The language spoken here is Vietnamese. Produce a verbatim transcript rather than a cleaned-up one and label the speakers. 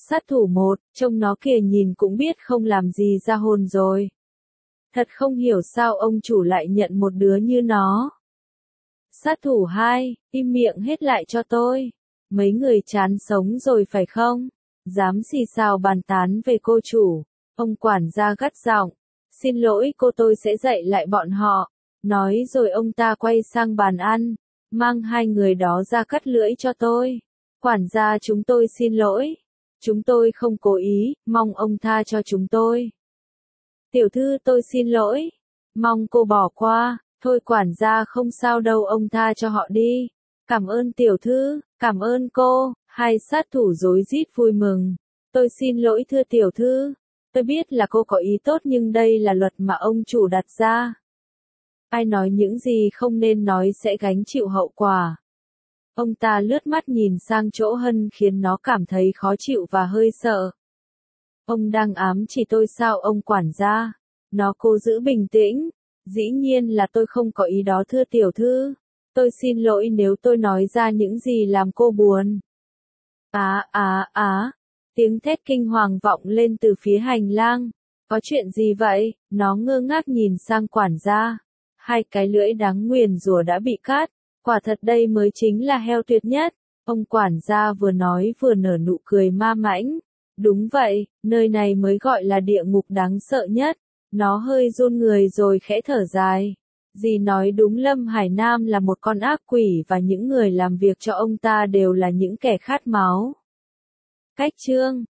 Speaker 1: Sát thủ một, trông nó kìa nhìn cũng biết không làm gì ra hồn rồi. Thật không hiểu sao ông chủ lại nhận một đứa như nó. Sát thủ hai, im miệng hết lại cho tôi. Mấy người chán sống rồi phải không? Dám xì xào bàn tán về cô chủ. Ông quản gia gắt giọng. Xin lỗi cô, tôi sẽ dạy lại bọn họ. Nói rồi ông ta quay sang bàn ăn. Mang hai người đó ra cắt lưỡi cho tôi. Quản gia, chúng tôi xin lỗi. Chúng tôi không cố ý, mong ông tha cho chúng tôi. Tiểu thư, tôi xin lỗi. Mong cô bỏ qua. Thôi quản gia, không sao đâu, ông tha cho họ đi. Cảm ơn tiểu thư, cảm ơn cô. Hai sát thủ rối rít vui mừng. Tôi xin lỗi thưa tiểu thư. Tôi biết là cô có ý tốt nhưng đây là luật mà ông chủ đặt ra. Ai nói những gì không nên nói sẽ gánh chịu hậu quả. Ông ta lướt mắt nhìn sang chỗ Hân khiến nó cảm thấy khó chịu và hơi sợ. Ông đang ám chỉ tôi sao ông quản gia? Nó cố giữ bình tĩnh. Dĩ nhiên là tôi không có ý đó thưa tiểu thư. Tôi xin lỗi nếu tôi nói ra những gì làm cô buồn. Á á á. Tiếng thét kinh hoàng vọng lên từ phía hành lang. Có chuyện gì vậy? Nó ngơ ngác nhìn sang quản gia. Hai cái lưỡi đáng nguyền rủa đã bị cắt. Quả thật đây mới chính là heo tuyệt nhất. Ông quản gia vừa nói vừa nở nụ cười ma mãnh. Đúng vậy, nơi này mới gọi là địa ngục đáng sợ nhất. Nó hơi run người rồi khẽ thở dài. Dì nói đúng, Lâm Hải Nam là một con ác quỷ và những người làm việc cho ông ta đều là những kẻ khát máu. Cách chương